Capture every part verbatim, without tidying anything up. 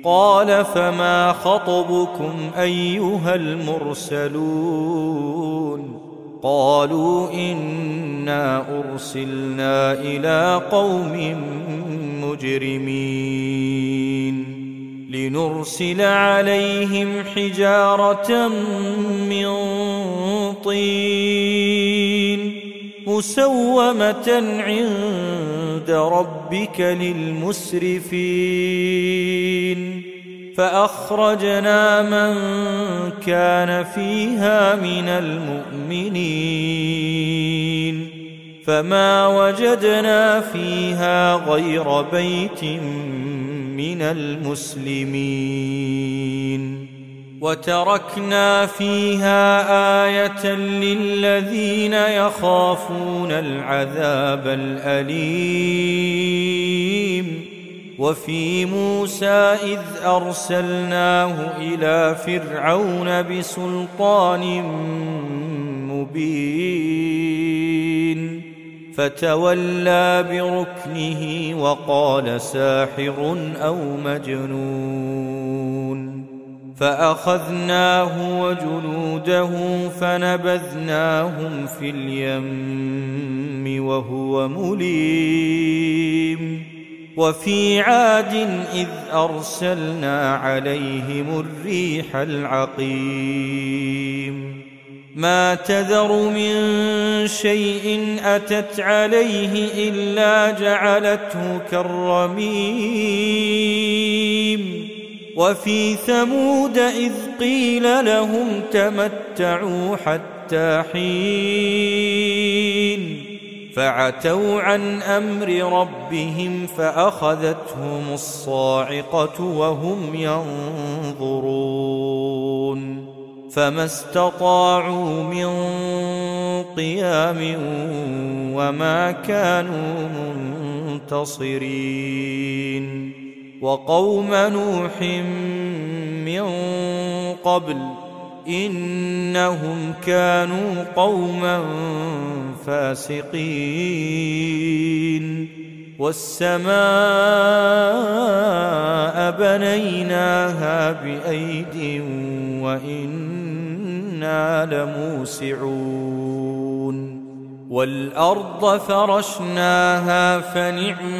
قال فما خطبكم أيها المرسلون قالوا إنا أرسلنا إلى قوم مجرمين لنرسل عليهم حجارة من طين مسومة عند ربك للمسرفين فأخرجنا من كان فيها من المؤمنين فما وجدنا فيها غير بيت من المسلمين وتركنا فيها آية للذين يخافون العذاب الأليم وفي موسى إذ أرسلناه إلى فرعون بسلطان مبين فتولى بركنه وقال ساحر أو مجنون فأخذناه وجنوده فنبذناهم في اليم وهو مليم وفي عاد إذ أرسلنا عليهم الريح العقيم ما تذر من شيء أتت عليه إلا جعلته كالرميم وفي ثمود إذ قيل لهم تمتعوا حتى حين فعتوا عن أمر ربهم فأخذتهم الصاعقة وهم ينظرون فما استطاعوا من قيام وما كانوا منتصرين وقوم نوح من قبل إنهم كانوا قوما فاسقين والسماء بنيناها بأيد وإنا لموسعون والأرض فرشناها فنعم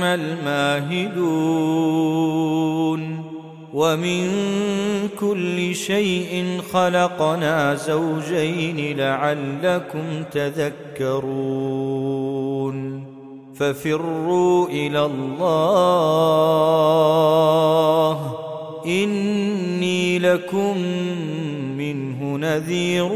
الماهدون ومن كل شيء خلقنا زوجين لعلكم تذكرون ففروا إلى الله إني لكم منه نذير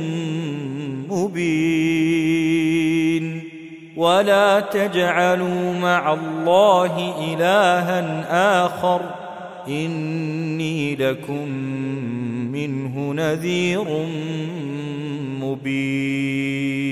مبين ولا تجعلوا مع الله إلها آخر إني لكم منه نذير مبين